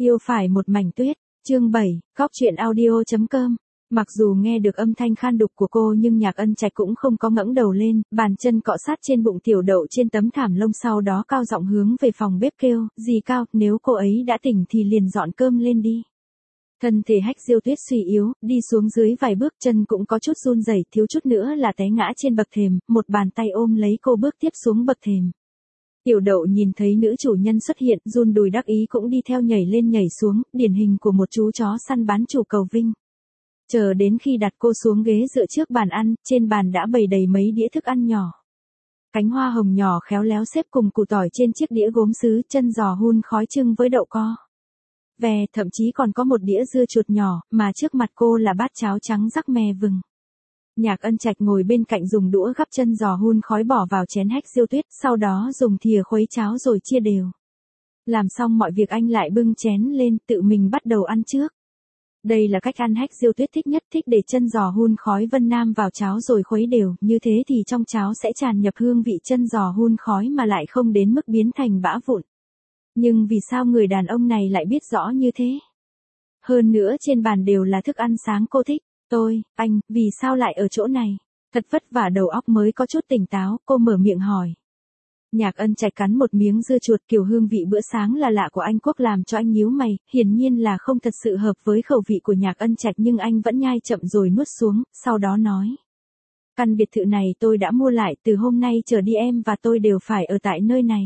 Yêu phải một mảnh tuyết, chương 7, góc truyện audio.com. Mặc dù nghe được âm thanh khan đục của cô nhưng Nhạc Ân Trạch cũng không có ngẩng đầu lên, bàn chân cọ sát trên bụng Tiểu Đậu trên tấm thảm lông, sau đó cao giọng hướng về phòng bếp kêu, "Dì Cao, nếu cô ấy đã tỉnh thì liền dọn cơm lên đi." Thân thể Hách Diêu Tuyết suy yếu, đi xuống dưới vài bước, chân cũng có chút run rẩy, thiếu chút nữa là té ngã trên bậc thềm, một bàn tay ôm lấy cô bước tiếp xuống bậc thềm. Tiểu Đậu nhìn thấy nữ chủ nhân xuất hiện, run đùi đắc ý cũng đi theo nhảy lên nhảy xuống, điển hình của một chú chó săn bán chủ cầu vinh. Chờ đến khi đặt cô xuống ghế dựa trước bàn ăn, trên bàn đã bày đầy mấy đĩa thức ăn nhỏ. Cánh hoa hồng nhỏ khéo léo xếp cùng củ tỏi trên chiếc đĩa gốm sứ, chân giò hun khói trưng với đậu co. Ve, thậm chí còn có một đĩa dưa chuột nhỏ, mà trước mặt cô là bát cháo trắng rắc me vừng. Nhạc Ân Trạch ngồi bên cạnh dùng đũa gắp chân giò hun khói bỏ vào chén Hách Diêu Tuyết, sau đó dùng thìa khuấy cháo rồi chia đều. Làm xong mọi việc anh lại bưng chén lên, tự mình bắt đầu ăn trước. Đây là cách ăn Hách Diêu Tuyết thích nhất, thích để chân giò hun khói Vân Nam vào cháo rồi khuấy đều, như thế thì trong cháo sẽ tràn nhập hương vị chân giò hun khói mà lại không đến mức biến thành bã vụn. Nhưng vì sao người đàn ông này lại biết rõ như thế? Hơn nữa trên bàn đều là thức ăn sáng cô thích. Anh, vì sao lại ở chỗ này? Thật vất vả đầu óc mới có chút tỉnh táo, cô mở miệng hỏi. Nhạc Ân Trạch cắn một miếng dưa chuột, kiểu hương vị bữa sáng là lạ của anh Quốc làm cho anh nhíu mày, hiển nhiên là không thật sự hợp với khẩu vị của Nhạc Ân Trạch, nhưng anh vẫn nhai chậm rồi nuốt xuống, sau đó nói. Căn biệt thự này tôi đã mua lại, từ hôm nay trở đi em và tôi đều phải ở tại nơi này.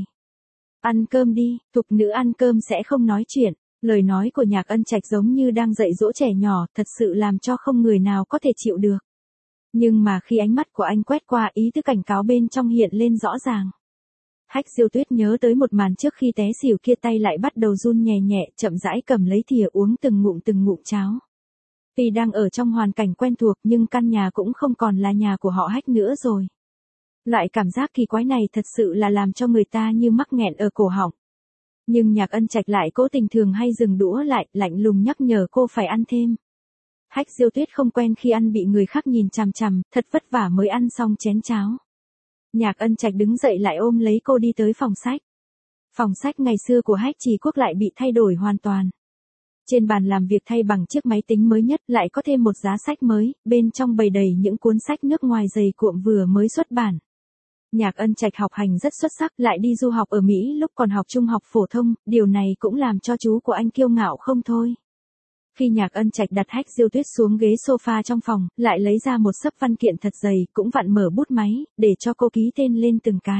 Ăn cơm đi, thục nữ ăn cơm sẽ không nói chuyện. Lời nói của Nhạc Ân Trạch giống như đang dạy dỗ trẻ nhỏ, thật sự làm cho không người nào có thể chịu được. Nhưng mà khi ánh mắt của anh quét qua, ý thức cảnh cáo bên trong hiện lên rõ ràng. Hách Diêu Tuyết nhớ tới một màn trước khi té xỉu kia, tay lại bắt đầu run nhẹ nhẹ, chậm rãi cầm lấy thìa uống từng ngụm cháo. Tuy đang ở trong hoàn cảnh quen thuộc nhưng căn nhà cũng không còn là nhà của họ Hách nữa rồi. Loại cảm giác kỳ quái này thật sự là làm cho người ta như mắc nghẹn ở cổ họng. Nhưng Nhạc Ân Trạch lại cố tình thường hay dừng đũa lại, lạnh lùng nhắc nhở cô phải ăn thêm. Hách Diêu Tuyết không quen khi ăn bị người khác nhìn chằm chằm, thật vất vả mới ăn xong chén cháo. Nhạc Ân Trạch đứng dậy lại ôm lấy cô đi tới phòng sách. Phòng sách ngày xưa của Hách Trì Quốc lại bị thay đổi hoàn toàn. Trên bàn làm việc thay bằng chiếc máy tính mới nhất, lại có thêm một giá sách mới, bên trong bày đầy những cuốn sách nước ngoài dày cuộn vừa mới xuất bản. Nhạc Ân Trạch học hành rất xuất sắc, lại đi du học ở Mỹ lúc còn học trung học phổ thông, điều này cũng làm cho chú của anh kiêu ngạo không thôi. Khi Nhạc Ân Trạch đặt Hách Diêu Tuyết xuống ghế sofa trong phòng, lại lấy ra một xấp văn kiện thật dày, cũng vặn mở bút máy, để cho cô ký tên lên từng cái.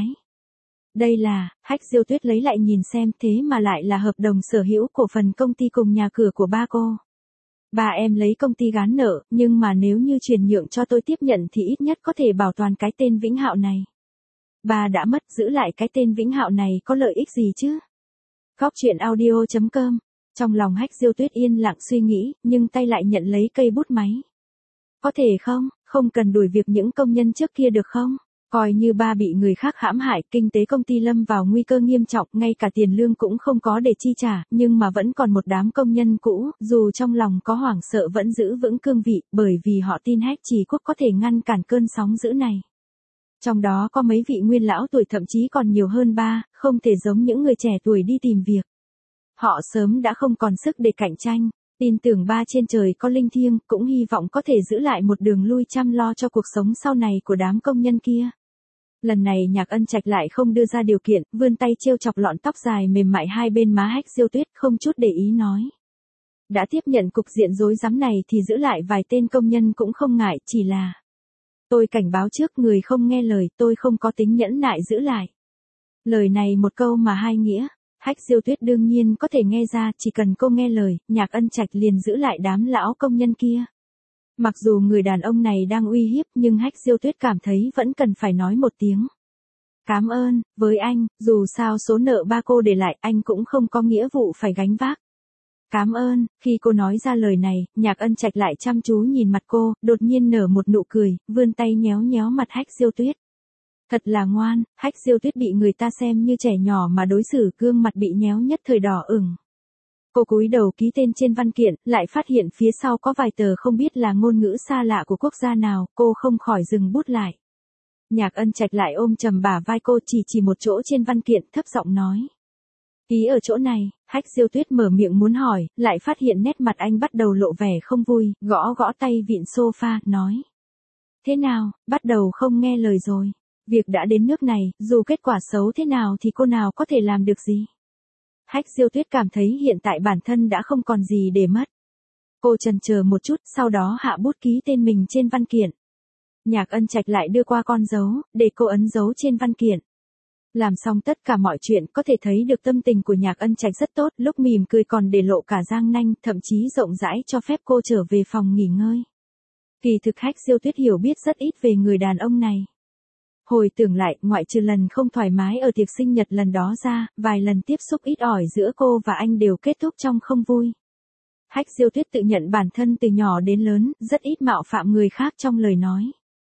Đây là, Hách Diêu Tuyết lấy lại nhìn xem, thế mà lại là hợp đồng sở hữu cổ phần công ty cùng nhà cửa của ba cô. Ba em lấy công ty gán nợ, nhưng mà nếu như chuyển nhượng cho tôi tiếp nhận thì ít nhất có thể bảo toàn cái tên Vĩnh Hạo này. Ba đã mất, giữ lại cái tên Vĩnh Hạo này có lợi ích gì chứ? Góc truyện audio.com. Trong lòng Hách Diêu Tuyết yên lặng suy nghĩ, nhưng tay lại nhận lấy cây bút máy. Có thể không cần đuổi việc những công nhân trước kia được không? Coi như ba bị người khác hãm hại, kinh tế công ty lâm vào nguy cơ nghiêm trọng, ngay cả tiền lương cũng không có để chi trả, nhưng mà vẫn còn một đám công nhân cũ, dù trong lòng có hoảng sợ vẫn giữ vững cương vị, bởi vì họ tin Hách Trì Quốc có thể ngăn cản cơn sóng dữ này. Trong đó có mấy vị nguyên lão tuổi, thậm chí còn nhiều hơn ba, không thể giống những người trẻ tuổi đi tìm việc. Họ sớm đã không còn sức để cạnh tranh, tin tưởng ba trên trời có linh thiêng, cũng hy vọng có thể giữ lại một đường lui chăm lo cho cuộc sống sau này của đám công nhân kia. Lần này Nhạc Ân Trạch lại không đưa ra điều kiện, vươn tay trêu chọc lọn tóc dài mềm mại hai bên má Hách Diêu Tuyết, không chút để ý nói. Đã tiếp nhận cục diện rối rắm này thì giữ lại vài tên công nhân cũng không ngại, chỉ là... Tôi cảnh báo trước, người không nghe lời, tôi không có tính nhẫn nại giữ lại. Lời này một câu mà hai nghĩa. Hách Diêu Tuyết đương nhiên có thể nghe ra, chỉ cần cô nghe lời, Nhạc Ân Trạch liền giữ lại đám lão công nhân kia. Mặc dù người đàn ông này đang uy hiếp, nhưng Hách Diêu Tuyết cảm thấy vẫn cần phải nói một tiếng. Cảm ơn, với anh, dù sao số nợ ba cô để lại, anh cũng không có nghĩa vụ phải gánh vác. Cảm ơn, khi cô nói ra lời này, Nhạc Ân Trạch lại chăm chú nhìn mặt cô, đột nhiên nở một nụ cười, vươn tay nhéo nhéo mặt Hách Diêu Tuyết. Thật là ngoan, Hách Diêu Tuyết bị người ta xem như trẻ nhỏ mà đối xử, gương mặt bị nhéo nhất thời đỏ ửng. Cô cúi đầu ký tên trên văn kiện, lại phát hiện phía sau có vài tờ không biết là ngôn ngữ xa lạ của quốc gia nào, cô không khỏi dừng bút lại. Nhạc Ân Trạch lại ôm chầm bả vai cô, chỉ một chỗ trên văn kiện, thấp giọng nói. Ý ở chỗ này, Hách Diêu Tuyết mở miệng muốn hỏi, lại phát hiện nét mặt anh bắt đầu lộ vẻ không vui, gõ gõ tay vịn sofa, nói. Thế nào, bắt đầu không nghe lời rồi. Việc đã đến nước này, dù kết quả xấu thế nào thì cô nào có thể làm được gì. Hách Diêu Tuyết cảm thấy hiện tại bản thân đã không còn gì để mất. Cô chần chờ một chút, sau đó hạ bút ký tên mình trên văn kiện. Nhạc Ân Trạch lại đưa qua con dấu, để cô ấn dấu trên văn kiện. Làm xong tất cả mọi chuyện, có thể thấy được tâm tình của Nhạc Ân Trạch rất tốt, lúc mỉm cười còn để lộ cả răng nanh, thậm chí rộng rãi cho phép cô trở về phòng nghỉ ngơi. Kỳ thực Hách Diêu Tuyết hiểu biết rất ít về người đàn ông này. Hồi tưởng lại, ngoại trừ lần không thoải mái ở tiệc sinh nhật lần đó ra, vài lần tiếp xúc ít ỏi giữa cô và anh đều kết thúc trong không vui. Hách Diêu Tuyết tự nhận bản thân từ nhỏ đến lớn, rất ít mạo phạm người khác trong lời nói.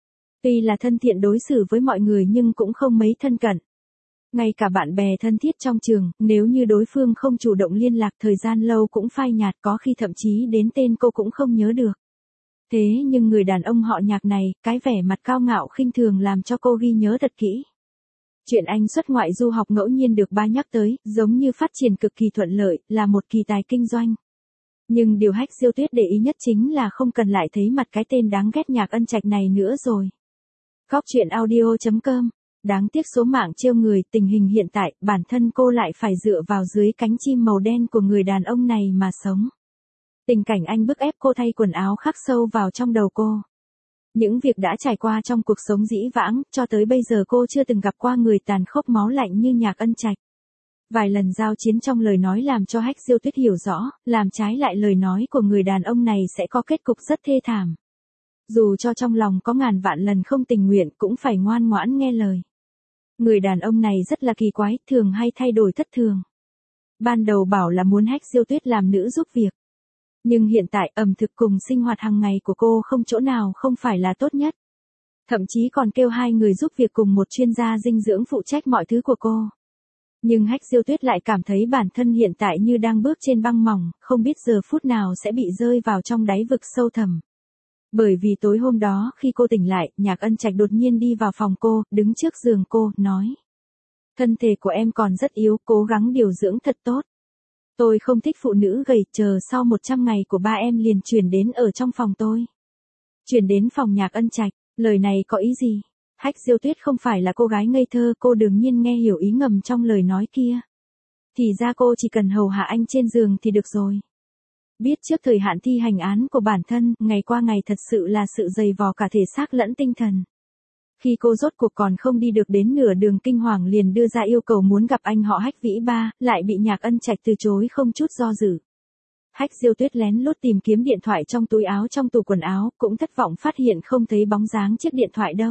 Tuy là thân thiện đối xử với mọi người nhưng cũng không mấy thân cận. Ngay cả bạn bè thân thiết trong trường, nếu như đối phương không chủ động liên lạc thời gian lâu cũng phai nhạt, có khi thậm chí đến tên cô cũng không nhớ được. Thế nhưng người đàn ông họ Nhạc này, cái vẻ mặt cao ngạo khinh thường làm cho cô ghi nhớ thật kỹ. Chuyện anh xuất ngoại du học ngẫu nhiên được ba nhắc tới, giống như phát triển cực kỳ thuận lợi, là một kỳ tài kinh doanh. Nhưng điều Hách Diêu Tuyết để ý nhất chính là không cần lại thấy mặt cái tên đáng ghét Nhạc Ân Trạch này nữa rồi. Góc truyện audio.com. Đáng tiếc số mạng trêu người, tình hình hiện tại, bản thân cô lại phải dựa vào dưới cánh chim màu đen của người đàn ông này mà sống. Tình cảnh anh bức ép cô thay quần áo khắc sâu vào trong đầu cô. Những việc đã trải qua trong cuộc sống dĩ vãng, cho tới bây giờ cô chưa từng gặp qua người tàn khốc máu lạnh như Nhạc Ân Trạch. Vài lần giao chiến trong lời nói làm cho Hách Diêu Tuyết hiểu rõ, làm trái lại lời nói của người đàn ông này sẽ có kết cục rất thê thảm. Dù cho trong lòng có ngàn vạn lần không tình nguyện cũng phải ngoan ngoãn nghe lời. Người đàn ông này rất là kỳ quái, thường hay thay đổi thất thường. Ban đầu bảo là muốn Hách Diêu Tuyết làm nữ giúp việc. Nhưng hiện tại ẩm thực cùng sinh hoạt hàng ngày của cô không chỗ nào không phải là tốt nhất. Thậm chí còn kêu hai người giúp việc cùng một chuyên gia dinh dưỡng phụ trách mọi thứ của cô. Nhưng Hách Diêu Tuyết lại cảm thấy bản thân hiện tại như đang bước trên băng mỏng, không biết giờ phút nào sẽ bị rơi vào trong đáy vực sâu thẳm. Bởi vì tối hôm đó khi cô tỉnh lại, Nhạc Ân Trạch đột nhiên đi vào phòng cô, đứng trước giường cô, nói. Thân thể của em còn rất yếu, cố gắng điều dưỡng thật tốt. Tôi không thích phụ nữ gầy, chờ sau 100 ngày của ba em liền chuyển đến ở trong phòng tôi. Chuyển đến phòng Nhạc Ân Trạch, lời này có ý gì? Hách Diêu Tuyết không phải là cô gái ngây thơ, cô đương nhiên nghe hiểu ý ngầm trong lời nói kia. Thì ra cô chỉ cần hầu hạ anh trên giường thì được rồi. Biết trước thời hạn thi hành án của bản thân, ngày qua ngày thật sự là sự dày vò cả thể xác lẫn tinh thần. Khi cô rốt cuộc còn không đi được đến nửa đường kinh hoàng liền đưa ra yêu cầu muốn gặp anh họ Hách Vĩ Ba, lại bị Nhạc Ân Trạch từ chối không chút do dự. Hách Diêu Tuyết lén lút tìm kiếm điện thoại trong túi áo trong tủ quần áo, cũng thất vọng phát hiện không thấy bóng dáng chiếc điện thoại đâu.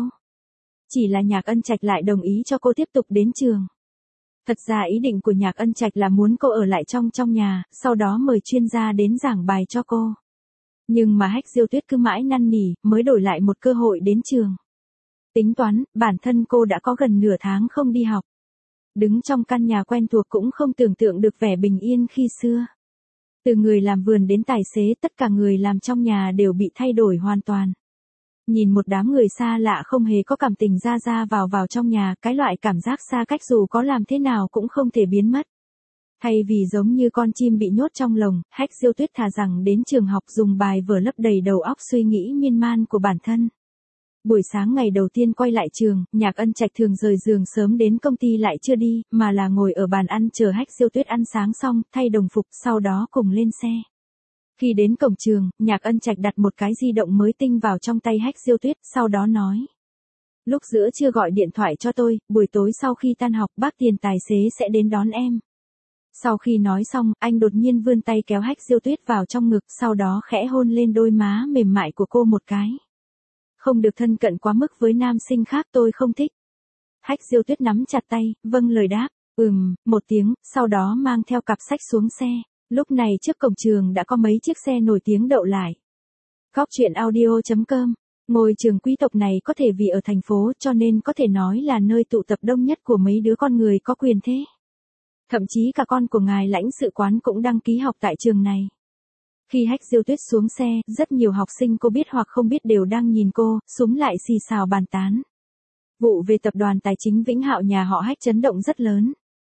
Chỉ là Nhạc Ân Trạch lại đồng ý cho cô tiếp tục đến trường. Thật ra ý định của Nhạc Ân Trạch là muốn cô ở lại trong nhà, sau đó mời chuyên gia đến giảng bài cho cô. Nhưng mà Hách Diêu Tuyết cứ mãi năn nỉ, mới đổi lại một cơ hội đến trường. Tính toán, bản thân cô đã có gần nửa tháng không đi học. Đứng trong căn nhà quen thuộc cũng không tưởng tượng được vẻ bình yên khi xưa. Từ người làm vườn đến tài xế, tất cả người làm trong nhà đều bị thay đổi hoàn toàn. Nhìn một đám người xa lạ không hề có cảm tình ra vào trong nhà, cái loại cảm giác xa cách dù có làm thế nào cũng không thể biến mất. Thay vì giống như con chim bị nhốt trong lồng, Hách Diêu Tuyết thà rằng đến trường học dùng bài vở lấp đầy đầu óc suy nghĩ miên man của bản thân. Buổi sáng ngày đầu tiên quay lại trường, Nhạc Ân Trạch thường rời giường sớm đến công ty lại chưa đi, mà là ngồi ở bàn ăn chờ Hách Diêu Tuyết ăn sáng xong, thay đồng phục, sau đó cùng lên xe. Khi đến cổng trường, Nhạc Ân Trạch đặt một cái di động mới tinh vào trong tay Hách Diêu Tuyết, sau đó nói. Lúc giữa trưa gọi điện thoại cho tôi, buổi tối sau khi tan học bác Tiền tài xế sẽ đến đón em. Sau khi nói xong, anh đột nhiên vươn tay kéo Hách Diêu Tuyết vào trong ngực, sau đó khẽ hôn lên đôi má mềm mại của cô một cái. Không được thân cận quá mức với nam sinh khác, tôi không thích. Hách Diêu Tuyết nắm chặt tay, vâng lời đáp, một tiếng, sau đó mang theo cặp sách xuống xe. Lúc này trước cổng trường đã có mấy chiếc xe nổi tiếng đậu lại. Góc truyện audio.com. Ngôi trường quý tộc này có thể vì ở thành phố cho nên có thể nói là nơi tụ tập đông nhất của mấy đứa con người có quyền thế. Thậm chí cả con của ngài lãnh sự quán cũng đăng ký học tại trường này. Khi Hách Diêu Tuyết xuống xe, rất nhiều học sinh cô biết hoặc không biết đều đang nhìn cô, xúm lại xì xào bàn tán. Vụ về tập đoàn tài chính Vĩnh Hạo nhà họ Hách chấn động rất lớn.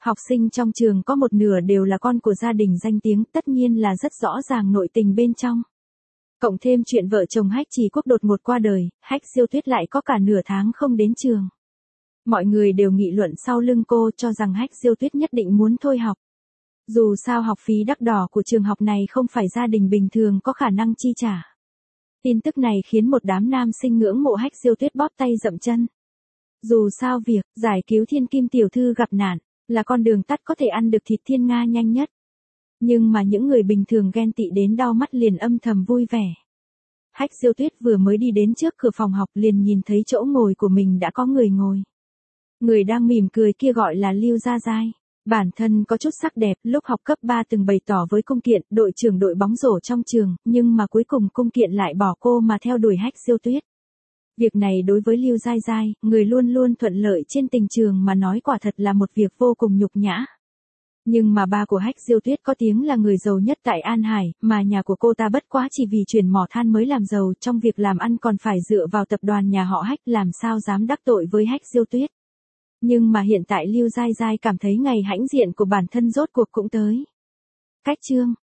Học sinh trong trường có một nửa đều là con của gia đình danh tiếng, tất nhiên là rất rõ ràng nội tình bên trong. Cộng thêm chuyện vợ chồng Hách Trì Quốc đột ngột qua đời, Hách Diêu Tuyết lại có cả nửa tháng không đến trường. Mọi người đều nghị luận sau lưng cô, cho rằng Hách Diêu Tuyết nhất định muốn thôi học. Dù sao học phí đắt đỏ của trường học này không phải gia đình bình thường có khả năng chi trả. Tin tức này khiến một đám nam sinh ngưỡng mộ Hách Diêu Tuyết bóp tay dậm chân. Dù sao việc giải cứu thiên kim tiểu thư gặp nạn là con đường tắt có thể ăn được thịt thiên nga nhanh nhất. Nhưng mà những người bình thường ghen tị đến đau mắt liền âm thầm vui vẻ. Hách Diêu Tuyết vừa mới đi đến trước cửa phòng học liền nhìn thấy chỗ ngồi của mình đã có người ngồi. Người đang mỉm cười kia gọi là Lưu Gia Giai. Bản thân có chút sắc đẹp, lúc học cấp 3 từng bày tỏ với Cung Kiện, đội trưởng đội bóng rổ trong trường, nhưng mà cuối cùng Cung Kiện lại bỏ cô mà theo đuổi Hách Diêu Tuyết. Việc này đối với Lưu Giai Giai, người luôn luôn thuận lợi trên tình trường mà nói quả thật là một việc vô cùng nhục nhã. Nhưng mà ba của Hách Diêu Tuyết có tiếng là người giàu nhất tại An Hải, mà nhà của cô ta bất quá chỉ vì chuyển mỏ than mới làm giàu, trong việc làm ăn còn phải dựa vào tập đoàn nhà họ Hách, làm sao dám đắc tội với Hách Diêu Tuyết. Nhưng mà hiện tại Lưu Giai Giai cảm thấy ngày hãnh diện của bản thân rốt cuộc cũng tới. Cách chương